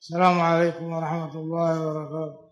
السلام عليكم ورحمة الله وبركاته.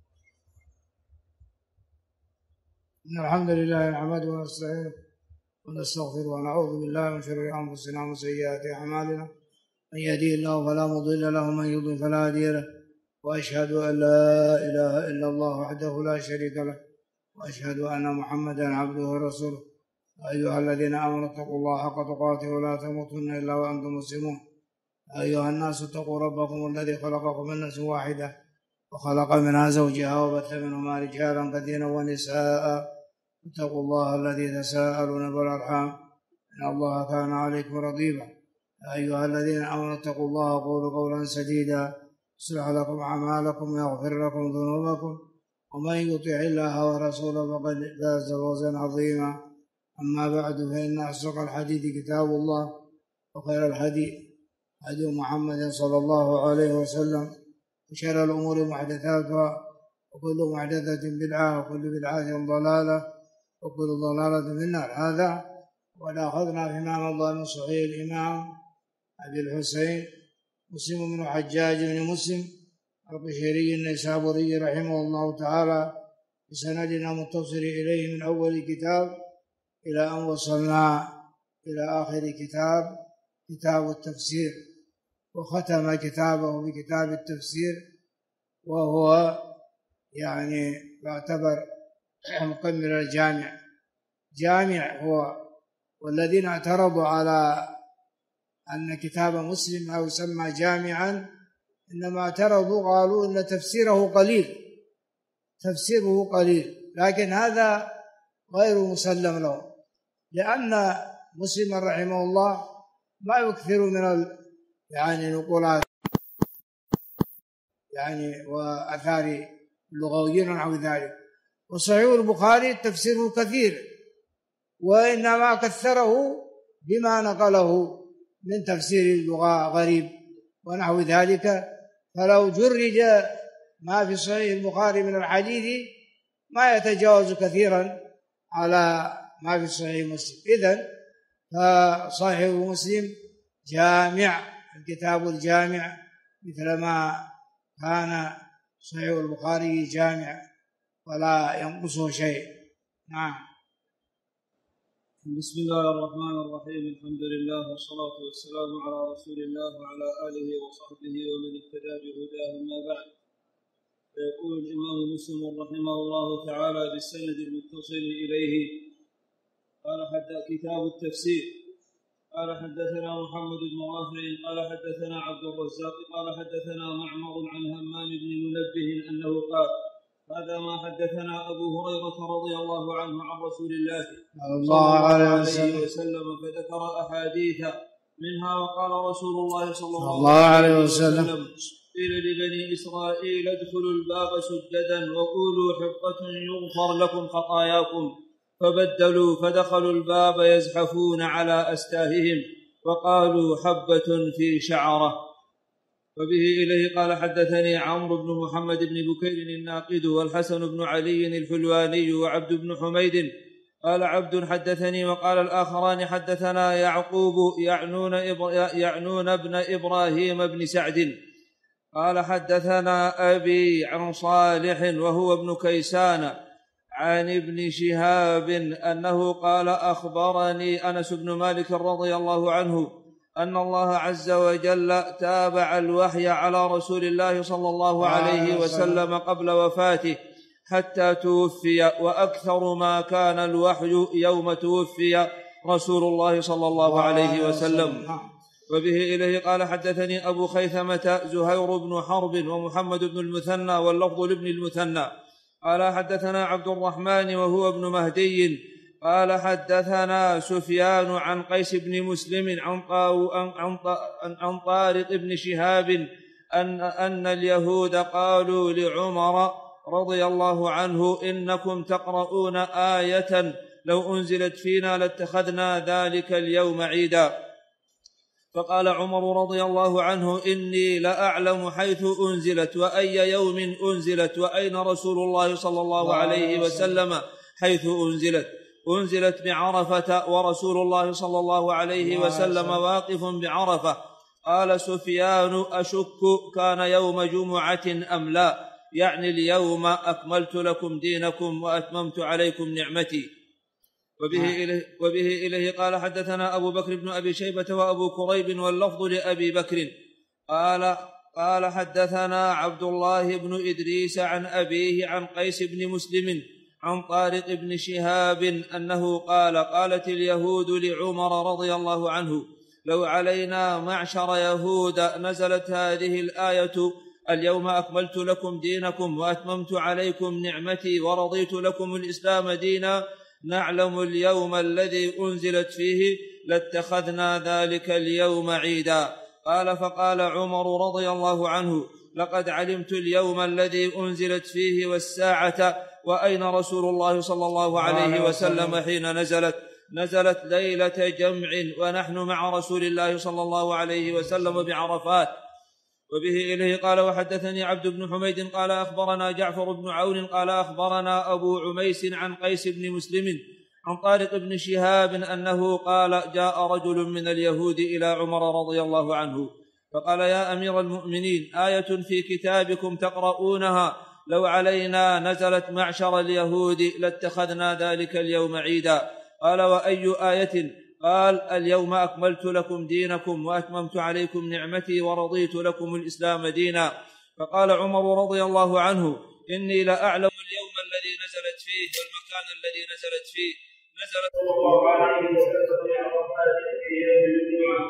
إن الحمد لله نحمده ونستعينه ونستغفره ونعوذ بالله من شرور أنفسنا وسيئات أعمالنا، من يهديه الله فلا مضل له ومن يضلل فلا هادي له، وأشهد أن لا إله إلا الله وحده لا شريك له، وأشهد أن محمدا عبده ورسوله. أيها الذين آمنوا اتقوا الله حق تقاته ولا تموتن إلا وأنتم مسلمون. أيها الناس اتقوا ربكم الذي خلقكم من نفس واحدة وخلق منها زوجها وبث منهما رجالا كثيرا ونساء، اتقوا الله الذي تساءلون بالأرحام إن الله كان عليكم رقيبا. أيها الذين آمنوا اتقوا الله وقولوا قولا سديدا يصلح لكم أعمالكم ويغفر لكم ذنوبكم، ومن يطع الله ورسوله فقد فاز فوزا عظيما. أما بعد، فإن أصدق الحديث كتاب الله، وخير الهدي هدي محمد صلى الله عليه وسلم، وشر الأمور محدثاتها، وكل محدثة بدعة، وكل بدعة ضلالة، وكل ضلالة في النار. هذا ولا أخذنا في معنى من صحيح الإمام أبي الحسين مسلم بن حجاج بن مسلم القشيري النيسابوري رحمه الله تعالى بسندنا متصل إليه من أول كتاب إلى أن وصلنا إلى آخر كتاب التفسير، وختم كتابه بكتاب التفسير، وهو يعني يعتبر مكمل جامع هو. والذين اعترضوا على أن كتاب مسلم أو يسمى جامعا إنما اعترضوا قالوا إن تفسيره قليل، لكن هذا غير مسلم له، لأن مسلم رحمه الله ما يكثر من نقولات وأثار اللغويين ونحو ذلك. وصحيح البخاري تفسيره كثير، وإنما كثره بما نقله من تفسير اللغة غريب ونحو ذلك، فلو جرج ما في صحيح البخاري من الحديث ما يتجاوز كثيرا على ما في صحيح مسلم. إذن فصحيح مسلم جامع، الكتاب الجامع، مثلما كان صحيح البخاري جامع ولا ينقصه شيء. نعم. بسم الله الرحمن الرحيم. الحمد لله والصلاة والسلام على رسول الله وعلى آله وصحبه ومن اهتدى بهداه. ما بعد، فيقول الإمام مسلم رحمه الله تعالى بالسند المتصل إليه قال كتاب التفسير. قال حدثنا محمد بن رافع قال حدثنا عبد الرزاق قال حدثنا معمر عن همام بن منبه أنه قال: هذا ما حدثنا أبو هريرة رضي الله عنه عن رسول الله صلى الله عليه وسلم، فذكر أحاديث منها: وقال رسول الله صلى الله عليه وسلم: قيل لبني إسرائيل ادخلوا الباب سجدا وقولوا حقة يغفر لكم خطاياكم، فبدلوا فدخلوا الباب يزحفون على أستاههم وقالوا حبة في شعرة. وبه إليه قال حدثني عمرو بن محمد بن بكير الناقد والحسن بن علي الحلواني وعبد بن حميد. قال عبد حدثني، وقال الآخران حدثنا يعقوب يعنون ابن إبراهيم بن سعد. قال حدثنا أبي عن صالح وهو ابن كيسان عن ابن شهاب أنه قال: أخبرني أنس بن مالك رضي الله عنه أن الله عز وجل تابع الوحي على رسول الله صلى الله عليه وسلم قبل وفاته حتى توفي، وأكثر ما كان الوحي يوم توفي رسول الله صلى الله عليه وسلم. وبه إليه قال حدثني أبو خيثمة زهير بن حرب ومحمد بن المثنى واللفظ لابن المثنى. قال حدثنا عبد الرحمن وهو ابن مهدي قال حدثنا سفيان عن قيس بن مسلم عن طارق بن شهاب أن اليهود قالوا لعمر رضي الله عنه: إنكم تقرؤون آية لو أنزلت فينا لاتخذنا ذلك اليوم عيدا. فقال عمر رضي الله عنه: إني لأعلم حيث أنزلت وأي يوم أنزلت وأين رسول الله صلى الله عليه وسلم حيث أنزلت بعرفة ورسول الله صلى الله عليه وسلم واقف بعرفة. قال سفيان: أشك كان يوم جمعة أم لا، يعني اليوم أكملت لكم دينكم وأتممت عليكم نعمتي. وبه إليه قال حدثنا أبو بكر بن أبي شيبة وأبو كريب واللفظ لأبي بكر قال حدثنا عبد الله بن إدريس عن أبيه عن قيس بن مسلم عن طارق بن شهاب أنه قالت اليهود لعمر رضي الله عنه: لو علينا معشر يهود نزلت هذه الآية: اليوم أكملت لكم دينكم وأتممت عليكم نعمتي ورضيت لكم الإسلام دينا، نعلم اليوم الذي أنزلت فيه لاتخذنا ذلك اليوم عيدا. قال: فقال عمر رضي الله عنه: لقد علمت اليوم الذي أنزلت فيه والساعة، وأين رسول الله صلى الله عليه وسلم حين نزلت ليلة جمع ونحن مع رسول الله صلى الله عليه وسلم بعرفات. وبه إليه قال وحدثني عبد بن حميد قال أخبرنا جعفر بن عون قال أخبرنا أبو عميس عن قيس بن مسلم عن طارق بن شهاب أنه قال: جاء رجل من اليهود إلى عمر رضي الله عنه فقال: يا أمير المؤمنين، آية في كتابكم تقرؤونها: لو علينا نزلت معشر اليهود لاتخذنا ذلك اليوم عيدا. قال: وأي آية؟ قال: اليوم أكملت لكم دينكم وأتممت عليكم نعمتي ورضيت لكم الإسلام دينا. فقال عمر رضي الله عنه: إني لأعلم اليوم الذي نزلت فيه والمكان الذي نزلت فيه. نزلت صلى الله عليه وسلم بعرفات في يوم الجمعة.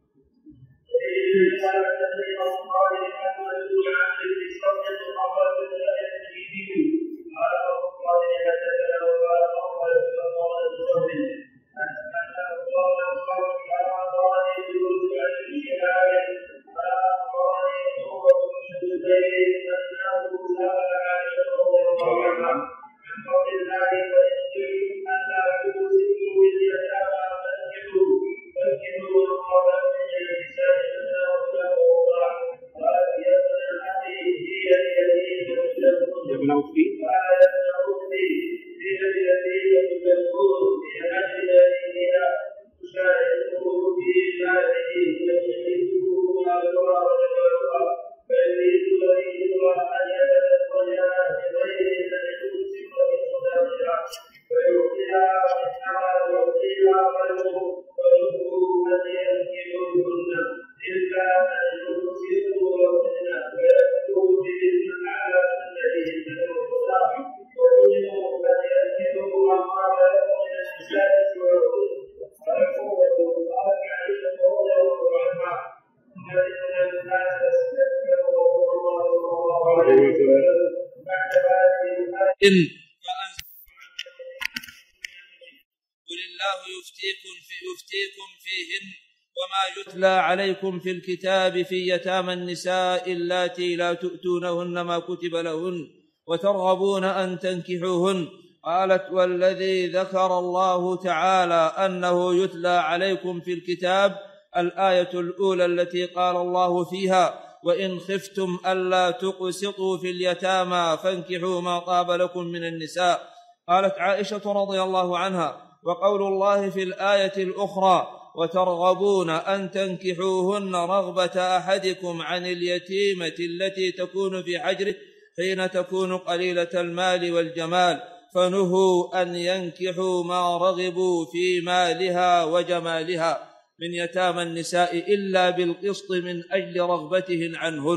قل الله يفتيكم فيهن وما يتلى عليكم في الكتاب في يتامى النساء اللاتي لا تؤتونهن ما كتب لهن وترغبون أن تنكحوهن. قالت: والذي ذكر الله تعالى أنه يتلى عليكم في الكتاب الآية الأولى التي قال الله فيها: وإن خفتم ألا تقسطوا في اليتامى فانكحوا ما طاب لكم من النساء. قالت عائشة رضي الله عنها: وقول الله في الآية الأخرى: وترغبون أن تنكحوهن رغبة أحدكم عن اليتيمة التي تكون في حجره حين تكون قليلة المال والجمال، فنهوا أن ينكحوا ما رغبوا في مالها وجمالها من يتامى النساء إلا بالقسط من أجل رغبتهم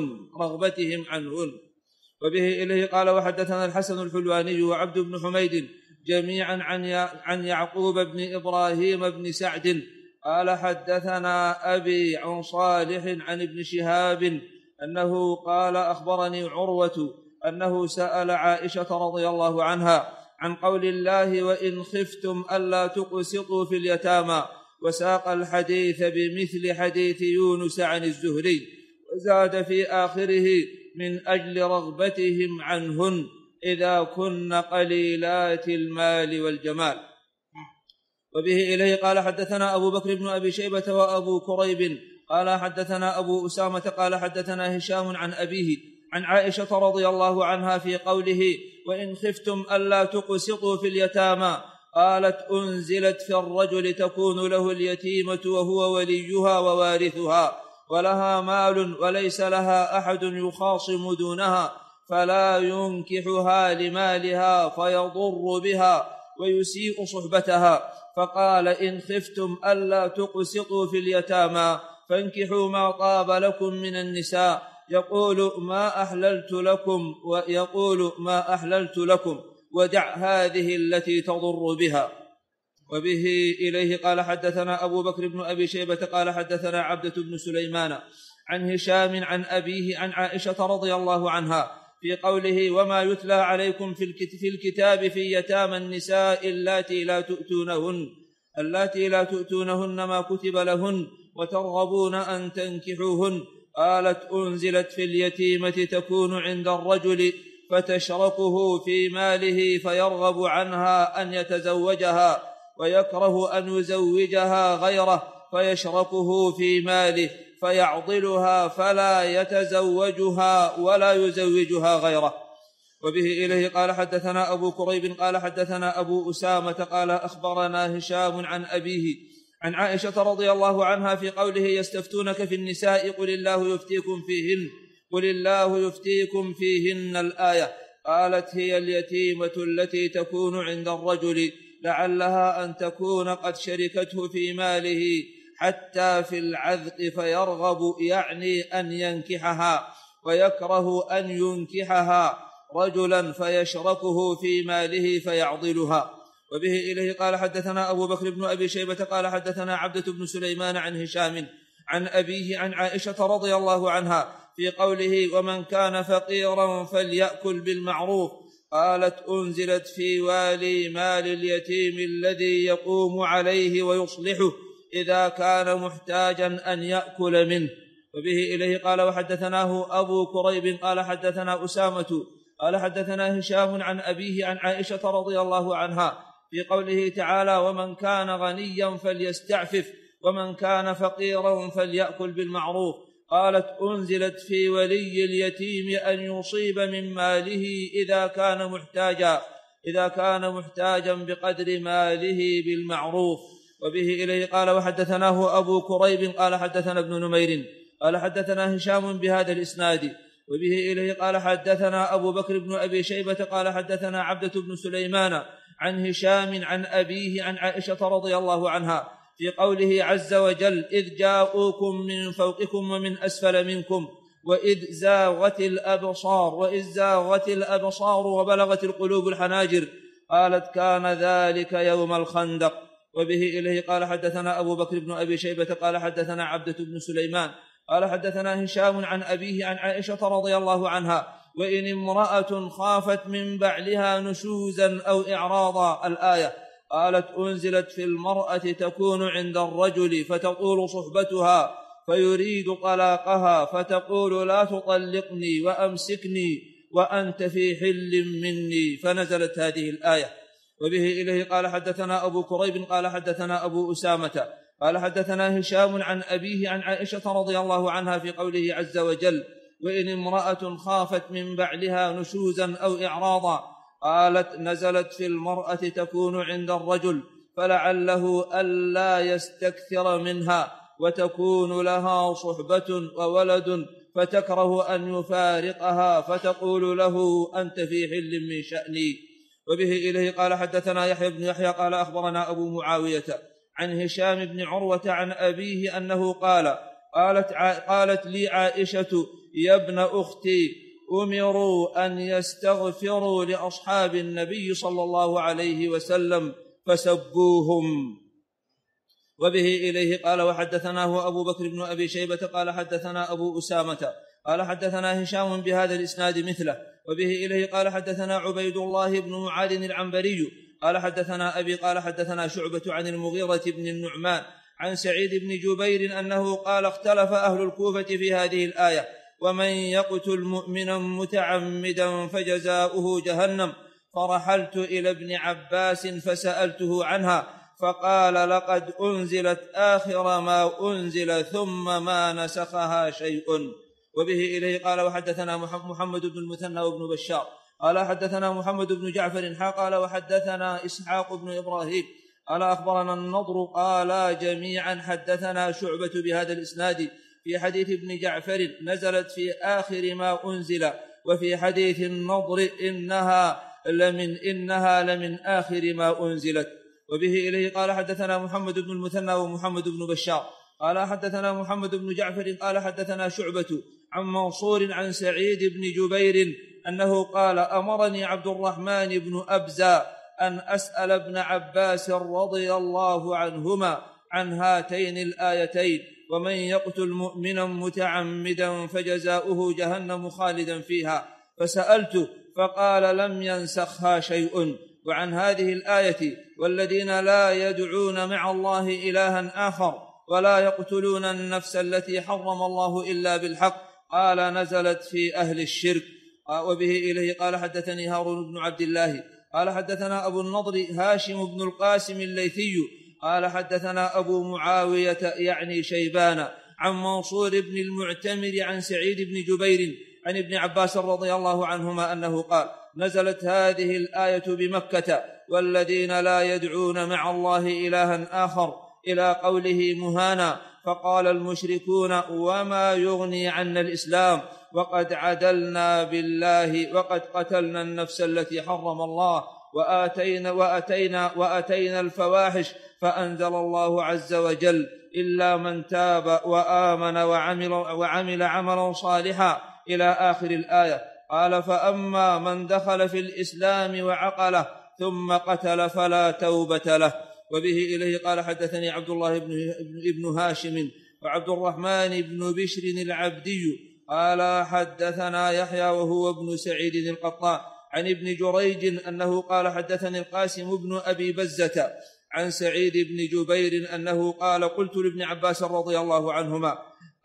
عنهن. وبه إليه قال وحدثنا الحسن الحلواني وعبد بن حميد جميعا عن يعقوب بن إبراهيم بن سعد قال حدثنا أبي عن صالح عن ابن شهاب أنه قال: أخبرني عروة أنه سأل عائشة رضي الله عنها عن قول الله: وإن خفتم ألا تقسطوا في اليتامى، وساق الحديث بمثل حديث يونس عن الزهري، وزاد في آخره: من أجل رغبتهم عنهن إذا كن قليلات المال والجمال. وبه إليه قال حدثنا أبو بكر بن أبي شيبة وأبو كريب قال حدثنا أبو أسامة قال حدثنا هشام عن أبيه عن عائشة رضي الله عنها في قوله: وإن خفتم ألا تقسطوا في اليتامى، قالت: أنزلت في الرجل تكون له اليتيمة وهو وليها ووارثها، ولها مال وليس لها أحد يخاصم دونها، فلا ينكحها لمالها فيضر بها ويسيء صحبتها. فقال: إن خفتم ألا تقسطوا في اليتامى فانكحوا ما طاب لكم من النساء، يقول ما أحللت لكم ودع هذه التي تضر بها. وبه إليه قال حدثنا أبو بكر بن أبي شيبة قال حدثنا عبدة بن سليمان عن هشام عن أبيه عن عائشة رضي الله عنها في قوله: وما يتلى عليكم في الكتاب في يتامى النساء اللاتي لا تؤتونهن ما كتب لهن وترغبون أن تنكحوهن. قالت: أنزلت في اليتيمة تكون عند الرجل فتشركه في ماله فيرغب عنها أن يتزوجها ويكره أن يزوجها غيره فيشركه في ماله فيعضلها فلا يتزوجها ولا يزوجها غيره. وبه إليه قال حدثنا أبو كريب قال حدثنا أبو أسامة قال أخبرنا هشام عن أبيه عن عائشة رضي الله عنها في قوله: يستفتونك في النساء قل الله يفتيكم فيهن الآية. قالت: هي اليتيمة التي تكون عند الرجل لعلها أن تكون قد شركته في ماله حتى في العذق فيرغب، يعني أن ينكحها، ويكره أن ينكحها رجلا فيشركه في ماله فيعضلها. وبه إليه قال حدثنا أبو بكر بن أبي شيبة قال حدثنا عبدة بن سليمان عن هشام عن أبيه عن عائشة رضي الله عنها في قوله: ومن كان فقيرا فليأكل بالمعروف. قالت: أنزلت في والي مال اليتيم الذي يقوم عليه ويصلحه إذا كان محتاجا أن يأكل منه. وبه إليه قال وحدثناه أبو كريب قال حدثنا أسامة قال حدثنا هشام عن أبيه عن عائشة رضي الله عنها في قوله تعالى: ومن كان غنيا فليستعفف ومن كان فقيرا فليأكل بالمعروف. قالت: أنزلت في ولي اليتيم أن يصيب من ماله إذا كان محتاجا بقدر ماله بالمعروف. وبه إليه قال وحدثناه أبو كريب قال حدثنا ابن نمير قال حدثنا هشام بهذا الإسناد. وبه إليه قال حدثنا أبو بكر بن أبي شيبة قال حدثنا عبدة بن سليمان عن هشام عن أبيه عن عائشة رضي الله عنها في قوله عز وجل: إذ جاءوكم من فوقكم ومن أسفل منكم وإذ زاغت الأبصار وبلغت القلوب الحناجر. قالت: كان ذلك يوم الخندق. وبه إليه قال حدثنا أبو بكر بن أبي شيبة قال حدثنا عبدة بن سليمان قال حدثنا هشام عن أبيه عن عائشة رضي الله عنها: وإن امرأة خافت من بعلها نشوزا أو إعراضا، الآية. قالت: أنزلت في المرأة تكون عند الرجل فتطول صحبتها فيريد طلاقها فتقول: لا تطلقني وأمسكني وأنت في حل مني، فنزلت هذه الآية. وبه إليه قال حدثنا أبو كريب قال حدثنا أبو أسامة قال حدثنا هشام عن أبيه عن عائشة رضي الله عنها في قوله عز وجل: وإن امرأة خافت من بعلها نشوزا أو إعراضا. قالت: نزلت في المرأة تكون عند الرجل فلعله ألا يستكثر منها وتكون لها صحبة وولد فتكره أن يفارقها فتقول له: أنت في حل من شأني. وبه إليه قال حدثنا يحيى بن يحيى قال أخبرنا أبو معاوية عن هشام بن عروة عن أبيه أنه قالت لي عائشة: يا ابن أختي، أمروا أن يستغفروا لأصحاب النبي صلى الله عليه وسلم فسبوهم. وبه إليه قال وحدثناه أبو بكر بن أبي شيبة قال حدثنا أبو أسامة قال حدثنا هشام بهذا الإسناد مثله. وبه إليه قال حدثنا عبيد الله بن معاذ العنبري قال حدثنا أبي قال حدثنا شعبة عن المغيرة بن النعمان عن سعيد بن جبير أنه قال: اختلف أهل الكوفة في هذه الآية: ومن يقتل مؤمنا متعمدا فجزاؤه جهنم. فرحلت إلى ابن عباس فسألته عنها فقال: لقد أنزلت آخر ما أنزل ثم ما نسخها شيء. وبه إليه قال وحدثنا محمد بن المثنى وابن بشار قال حدثنا محمد بن جعفر قال وحدثنا إسحاق بن إبراهيم قال أخبرنا النضر قال جميعا حدثنا شعبة بهذا الإسناد في حديث ابن جعفر نزلت في آخر ما أنزل، وفي حديث النضر إنها لمن آخر ما أنزلت. وبه إليه قال حدثنا محمد بن المثنى ومحمد بن بشار قال حدثنا محمد بن جعفر قال حدثنا شعبة عن منصور عن سعيد بن جبير أنه قال أمرني عبد الرحمن بن أبزة أن أسأل ابن عباس رضي الله عنهما عن هاتين الآيتين: ومن يقتل مؤمنا متعمدا فجزاؤه جهنم خالدا فيها، فسألته فقال لم ينسخها شيء. وعن هذه الآية: والذين لا يدعون مع الله إلها آخر ولا يقتلون النفس التي حرم الله إلا بالحق، قال نزلت في أهل الشرك. وبه إليه قال حدثني هارون بن عبد الله قال حدثنا أبو النضر هاشم بن القاسم الليثي قال حدثنا أبو معاوية يعني شيبان عن منصور بن المعتمر عن سعيد بن جبير عن ابن عباس رضي الله عنهما أنه قال: نزلت هذه الآية بمكة: والذين لا يدعون مع الله إلها آخر، إلى قوله مهانا، فقال المشركون: وما يغني عنا الإسلام وقد عدلنا بالله وقد قتلنا النفس التي حرم الله وأتينا الفواحش، فأنزل الله عز وجل: إلا من تاب وآمن وعمل عملا صالحا إلى آخر الآية. قال: فأما من دخل في الإسلام وعقله ثم قتل فلا توبة له. وبه إليه قال حدثني عبد الله بن هاشم وعبد الرحمن بن بشر العبدي قال حدثنا يحيى وهو ابن سعيد القطان عن ابن جريج أنه قال حدثني القاسم بن أبي بزة عن سعيد بن جبير أنه قال: قلت لابن عباس رضي الله عنهما: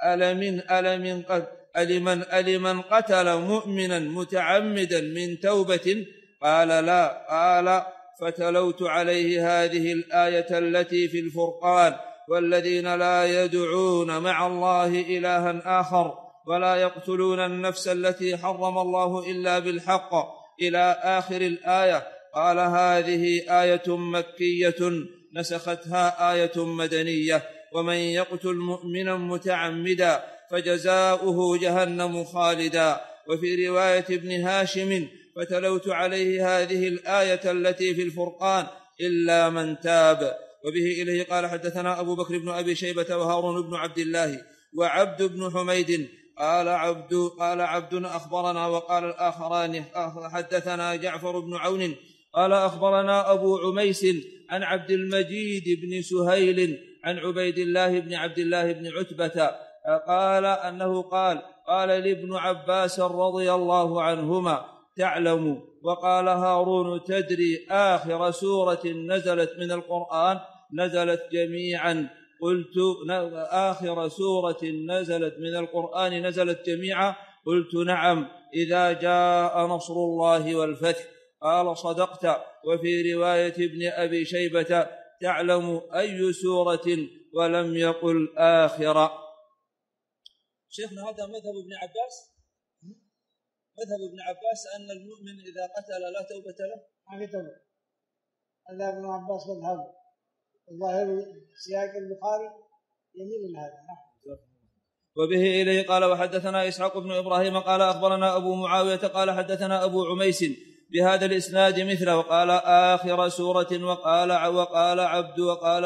ألمن قتل مؤمنا متعمدا من توبة؟ قال: لا. قال: فتلوت عليه هذه الآية التي في الفرقان: والذين لا يدعون مع الله إلها آخر ولا يقتلون النفس التي حرم الله إلا بالحق، إلى آخر الآية. قال: هذه آية مكية نسختها آية مدنية: ومن يقتل مؤمنا متعمدا فجزاؤه جهنم خالدا. وفي رواية ابن هاشم: فتلوت عليه هذه الآية التي في الفرقان: إلا من تاب. وبه إليه قال حدثنا أبو بكر بن أبي شيبة وهارون بن عبد الله وعبد بن حميد قال عبد أخبرنا، وقال الآخران حدثنا جعفر بن عون قال أخبرنا أبو عميس عن عبد المجيد بن سهيل عن عبيد الله بن عبد الله بن عتبة قال أنه قال لابن عباس رضي الله عنهما: تعلم. وقال هارون: تدري آخر سورة نزلت من القرآن؟ نزلت جميعا. قلت: آخر سورة نزلت من القرآن نزلت جميعا؟ قلت: نعم، إذا جاء نصر الله والفتح. قال: صدقت. وفي رواية ابن أبي شيبة: تعلم أي سورة، ولم يقل آخر. شيخنا هذا مذهب ابن عباس، مذهب ابن عباس أن المؤمن إذا قتل لا توبة له. ما في توبة. هذا ابن عباس مذهب، الظاهر سياق البخاري يميل لهذا. وبه إليه قال وحدثنا إسحاق بن إبراهيم قال أخبرنا أبو معاوية قال حدثنا أبو عميس بهذا الإسناد مثله. وقال: آخر سورة. وقال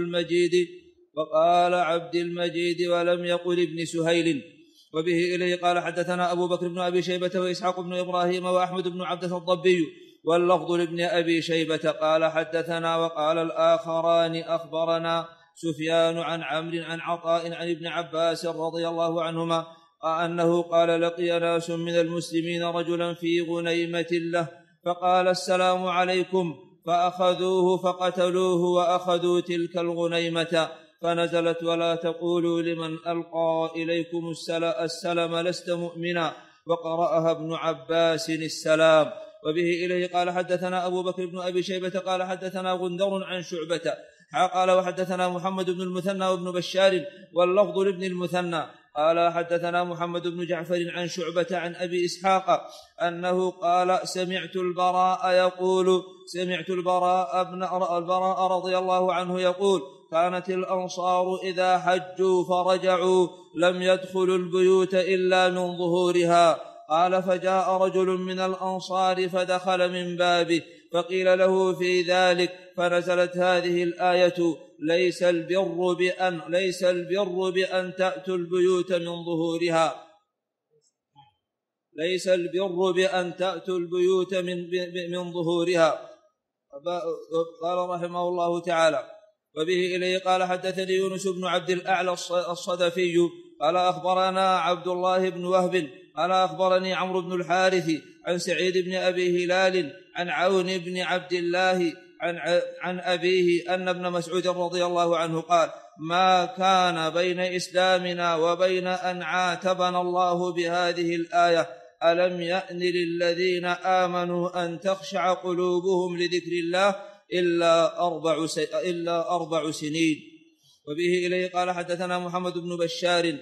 عبد المجيد ولم يقل ابن سهيل. وبه إليه قال حدثنا أبو بكر بن أبي شيبة وإسحاق بن إبراهيم وأحمد بن عبدة الضبي واللفظ لابن أبي شيبة قال حدثنا. وقال الآخران أخبرنا سفيان عن عمرو عن عطاء عن ابن عباس رضي الله عنهما أنه قال: لقي ناس من المسلمين رجلا في غنيمة له فقال: السلام عليكم، فأخذوه فقتلوه وأخذوا تلك الغنيمة، فنزلت: ولا تقولوا لمن ألقى إليكم السلام لست مؤمنا، وقرأها ابن عباس السلام. وبه إليه قال حدثنا أبو بكر بن أبي شيبة قال حدثنا غندر عن شعبة قال وحدثنا محمد بن المثنى وابن بشار واللفظ لابن المثنى قال حدثنا محمد بن جعفر عن شعبة عن أبي إسحاق أنه قال: سمعت البراء رضي الله عنه يقول: كانت الأنصار إذا حجوا فرجعوا لم يدخلوا البيوت إلا من ظهورها. قال فجاء رجل من الأنصار فدخل من بابه فقيل له في ذلك، فنزلت هذه الآية: ليس البر بأن تأتوا البيوت من ظهورها، ليس البر بأن تأتوا البيوت من ظهورها. قال رحمه الله تعالى: وبه إليه قال حدثني يونس بن عبد الأعلى الصدفي قال أخبرنا عبد الله بن وهب قال أخبرني عمرو بن الحارث عن سعيد بن أبي هلال عن عون بن عبد الله عن أبيه أن ابن مسعود رضي الله عنه قال: ما كان بين إسلامنا وبين أن عاتبنا الله بهذه الآية ألم يأن للذين آمنوا أن تخشع قلوبهم لذكر الله إلا 4 سنين. وبه إليه قال حدثنا محمد بن بشار.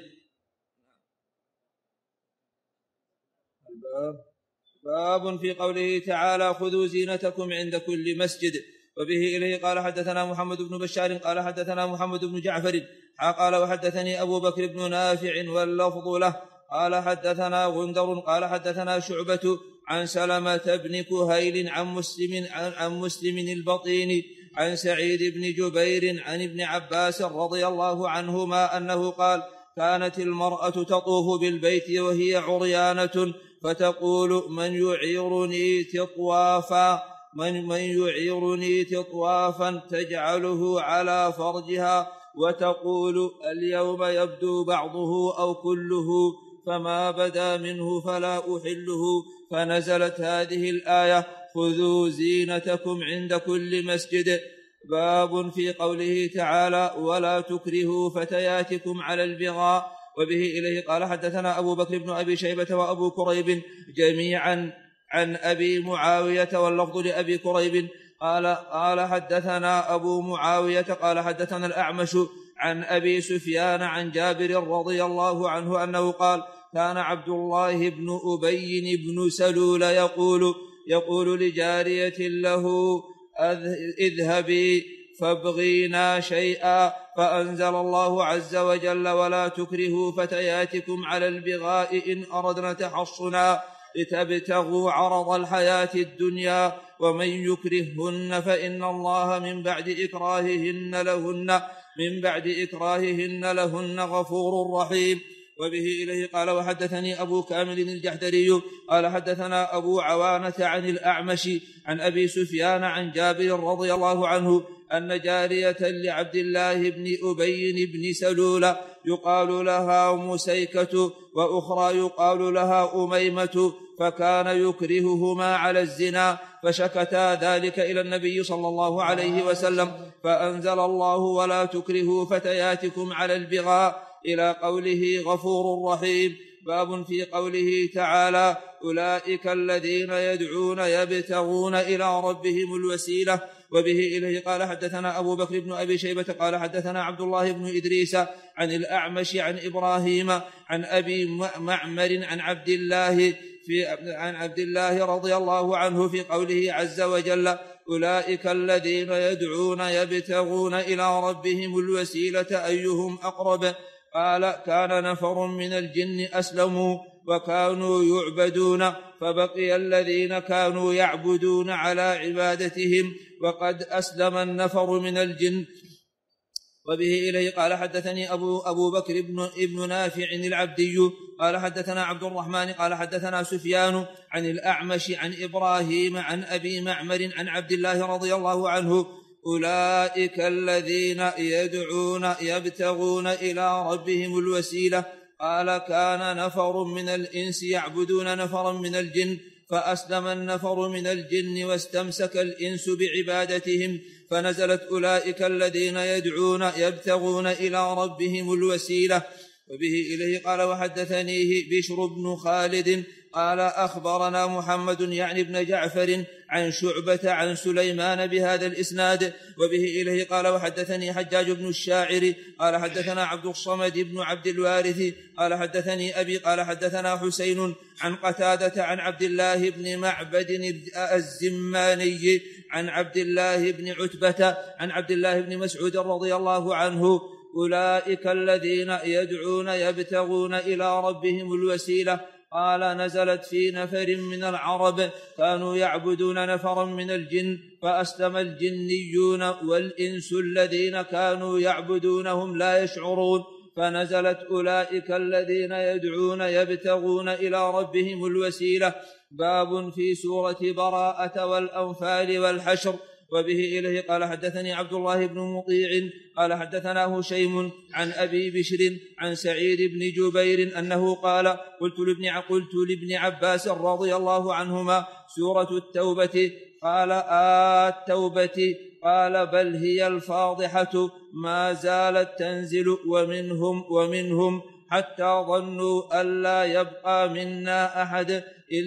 باب في قوله تعالى: خذوا زينتكم عند كل مسجد. وبه إليه قال حدثنا محمد بن بشار قال حدثنا محمد بن جعفر قال وحدثني أبو بكر بن نافع واللفظ له قال حدثنا غندر قال حدثنا شعبة عن سلمة بن كهيل عن مسلم البطين عن سعيد بن جبير عن ابن عباس رضي الله عنهما أنه قال: كانت المرأة تطوف بالبيت وهي عريانة فتقول: من يعيرني تطوافا تجعله على فرجها، وتقول: اليوم يبدو بعضه أو كله، فما بدا منه فلا أحله. فنزلت هذه الآية: خذوا زينتكم عند كل مسجد. باب في قوله تعالى: ولا تكرهوا فتياتكم على البغاء. وبه إليه قال حدثنا أبو بكر بن أبي شيبة وأبو كريب جميعا عن أبي معاوية واللفظ لأبي كريب قال حدثنا أبو معاوية قال حدثنا الأعمش عن أبي سفيان عن جابر رضي الله عنه أنه قال: كان عبد الله بن أبي بن سلول يقول لجارية له: اذهبي فابغينا شيئا، فأنزل الله عز وجل: ولا تكرهوا فتياتكم على البغاء إن أردنا تحصنا لتبتغوا عرض الحياة الدنيا، ومن يكرههن فإن الله من بعد إكراههن لهن غفور رحيم. وبه إليه قال وحدثني أبو كامل الجحدري قال حدثنا أبو عوانة عن الأعمش عن أبي سفيان عن جابر رضي الله عنه أن جارية لعبد الله بن أبي بن سلول يقال لها مسيكة وأخرى يقال لها أميمة، فكان يكرههما على الزنا، فشكتا ذلك إلى النبي صلى الله عليه وسلم، فأنزل الله: ولا تكرهوا فتياتكم على البغاء، إلى قوله: غفور رحيم. باب في قوله تعالى: أولئك الذين يدعون يبتغون إلى ربهم الوسيلة. وبه إليه قال حدثنا أبو بكر بن أبي شيبة قال حدثنا عبد الله بن إدريس عن الأعمش عن إبراهيم عن أبي معمر عن عبد الله رضي الله عنه في قوله عز وجل: أولئك الذين يدعون يبتغون إلى ربهم الوسيلة أيهم أقرب. قال: كان نفر من الجن أسلموا وكانوا يعبدون، فبقي الذين كانوا يعبدون على عبادتهم، وقد أسلم النفر من الجن. وبه إليه قال حدثني أبو بكر ابن نافع العبدي قال حدثنا عبد الرحمن قال حدثنا سفيان عن الأعمش عن إبراهيم عن أبي معمر عن عبد الله رضي الله عنه: أولئك الذين يدعون يبتغون إلى ربهم الوسيلة. قال: كان نفر من الإنس يعبدون نفرا من الجن، فأسلم النفر من الجن واستمسك الإنس بعبادتهم، فنزلت: أولئك الذين يدعون يبتغون إلى ربهم الوسيلة. وبه إليه قال وحدثنيه بشر بن خالد قال أخبرنا محمد يعني بن جعفر عن شعبة عن سليمان بهذا الإسناد. وبه إليه قال وحدثني حجاج بن الشاعر قال حدثنا عبد الصمد بن عبد الوارث قال حدثني أبي قال حدثنا حسين عن قتادة عن عبد الله بن معبد الزماني عن عبد الله بن عتبة عن عبد الله بن مسعود رضي الله عنه: أولئك الذين يدعون يبتغون إلى ربهم الوسيلة. قال: نزلت في نفر من العرب كانوا يعبدون نفرا من الجن، فأسلم الجنيون والإنس الذين كانوا يعبدونهم لا يشعرون، فنزلت: أولئك الذين يدعون يبتغون إلى ربهم الوسيلة. باب في سورة براءة والأنفال والحشر. وبه إليه قال: حدثني عبد الله بن مطيع قال: حدثنا هشيم عن أبي بشر عن سعيد بن جبير أنه قال: قلت لابن عباس رضي الله عنهما: سورة التوبة؟ قال: التوبة؟ قال: بل هي الفاضحة، ما زالت تنزل ومنهم حتى ظنوا ألا يبقى منا أحد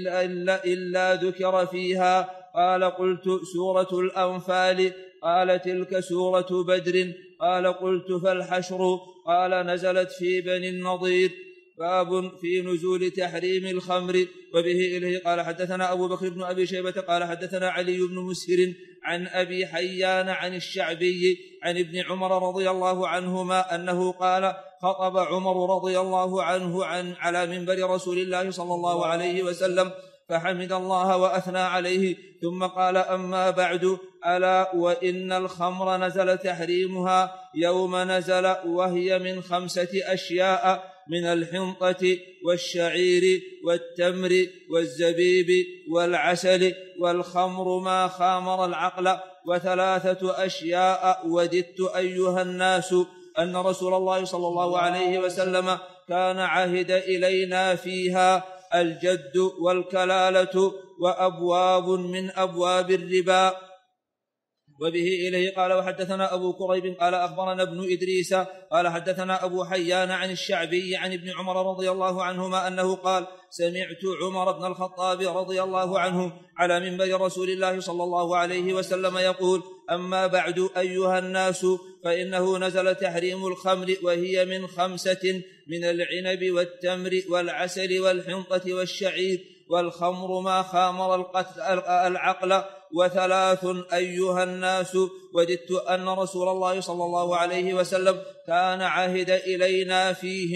إلا ذكر فيها. قال: قلت: سورة الأنفال؟ قال: تلك سورة بدر. قال: قلت: فالحشر؟ قال: نزلت في بني النضير. باب في نزول تحريم الخمر. وبه إليه قال: حدثنا أبو بكر بن أبي شيبة قال: حدثنا علي بن مسهر عن أبي حيان عن الشعبي عن ابن عمر رضي الله عنهما أنه قال: خطب عمر رضي الله عنه على منبر رسول الله صلى الله عليه وسلم، فحمد الله وأثنى عليه، ثم قال: أما بعد، ألا وإن الخمر نزل تحريمها يوم نزل، وهي من 5 أشياء: من الحنطة والشعير والتمر والزبيب والعسل، والخمر ما خامر العقل، و3 أشياء وددت أيها الناس أن رسول الله صلى الله عليه وسلم كان عهد إلينا فيها: الجد والكلالة وأبواب من أبواب الربا. وبه إليه قال: وحدثنا أبو كريب قال: أخبرنا ابن إدريس قال: حدثنا أبو حيان عن الشعبي عن ابن عمر رضي الله عنهما أنه قال: سمعت عمر بن الخطاب رضي الله عنه على منبر رسول الله صلى الله عليه وسلم يقول: أما بعد أيها الناس، فإنه نزل تحريم الخمر، وهي من 5: من العنب والتمر والعسل والحنطة والشعير، والخمر ما خامر العقل، و3 أيها الناس وددت أن رسول الله صلى الله عليه وسلم كان عهد إلينا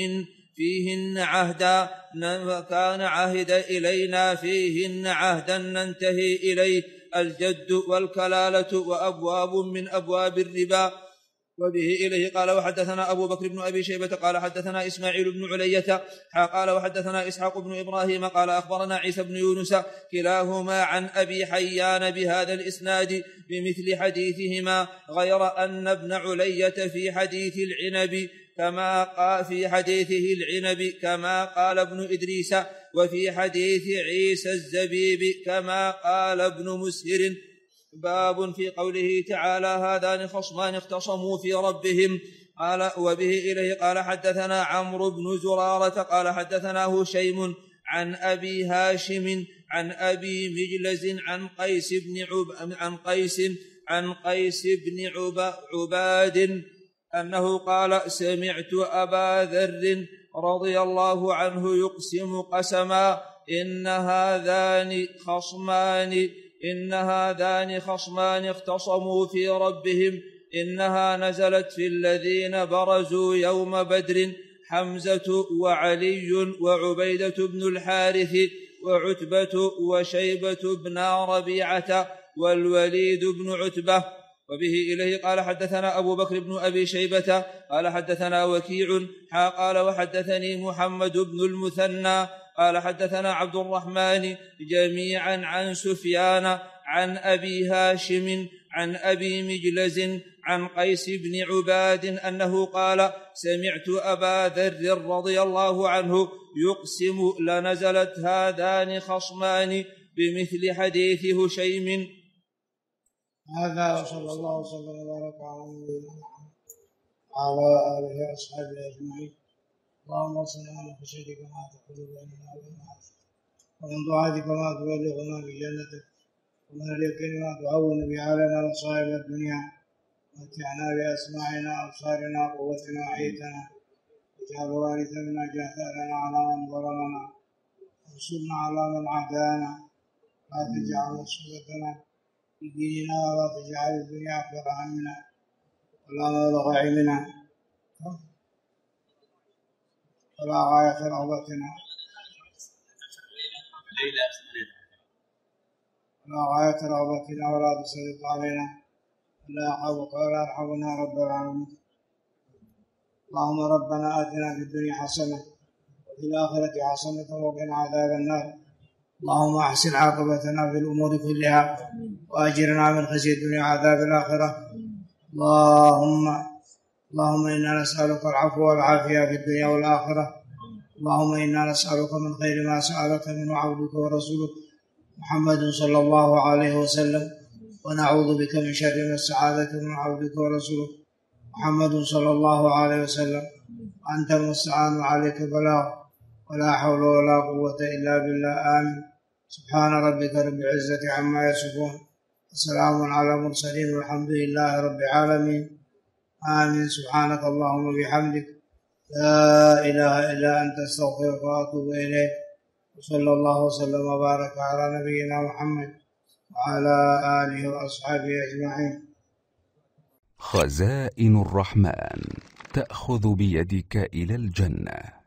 فيهن عهدا ننتهي إليه: الجد والكلالة وأبواب من أبواب الربا. وبه إليه قال: وحدثنا أبو بكر بن أبي شيبة قال: حدثنا إسماعيل بن علية قال: وحدثنا إسحاق بن إبراهيم قال: أخبرنا عيسى بن يونس كلاهما عن أبي حيان بهذا الإسناد بمثل حديثهما، غير أن ابن علية في حديثه العنب كما قال ابن إدريس، وفي حديث عيسى الزبيب كما قال ابن مسهر. باب في قوله تعالى: هذان خصمان اختصموا في ربهم. قال: وبه إليه قال: حدثنا عمرو بن زرارة قال: حدثنا هشيم عن أبي هاشم عن أبي مجلز عن قيس بن عباد أنه قال: سمعت أبا ذر رضي الله عنه يقسم قسما: إن هذان خصمان اختصموا في ربهم، إنها نزلت في الذين برزوا يوم بدر: حمزة وعلي وعبيدة بن الحارث وعتبة وشيبة بن ربيعة والوليد بن عتبة. وبه إليه قال: حدثنا أبو بكر بن أبي شيبة قال: حدثنا وكيع قال: وحدثني محمد بن المثنى قال: حدثنا عبد الرحمن جميعا عن سفيان عن أبي هاشم عن أبي مجلز عن قيس بن عباد أنه قال: سمعت أبا ذر رضي الله عنه يقسم: لنزلت هذان خصمان بمثل حديث هشيم. هذا وصلى الله وسلم وبارك على نبينا محمد وعلى آله وأصحابه أجمعين. اللهم صل على خشيتك ما تحول بيننا وبين معاصيك، ومن طاعتك ما تبلغنا بجنتك، ومن اليقين ما تهون به علينا مصائب الدنيا، ومتعنا بأسماعنا وأبصارنا وقوتنا وحيتنا، واجعل الوارث منا، اجعل ثأرنا على من ظلمنا، وانصرنا على من عادانا، لا تجعل مصيبتنا في ديننا ولا تجعل الدنيا أكبر همنا ولا مبلغ علمنا ولا غاية رغبتنا ولا تسلط علينا ولا يخافك ولا يرحمنا رب العالمين. اللهم ربنا آتنا في الدنيا حسنة وفي الآخرة حسنة وقنا عذاب النار. اللهم أحسن عاقبتنا في الأمور كلها وأجرنا من خزي الدنيا وعذاب الآخرة. اللهم إنا نسألك العفو والعافية في الدنيا والآخرة. اللهم إنا نسألك من خير ما سألك منه عبدك ورسولك محمد صلى الله عليه وسلم، ونعوذ بك من شر ما استعاذك من عبدك ورسولك محمد صلى الله عليه وسلم. أنت المستعان وعليك البلاغ ولا حول ولا قوة إلا بالله. آمين. سبحان ربك رب العزة عما يصفون وسلام على المرسلين والحمد لله رب العالمين. آمين. سبحانك اللهم وبحمدك لا إله إلا أنت استغفرك وأتوب إليك. وصلى الله وسلم وبارك على نبينا محمد وعلى آله وأصحابه أجمعين. خزائن الرحمن تأخذ بيدك إلى الجنة.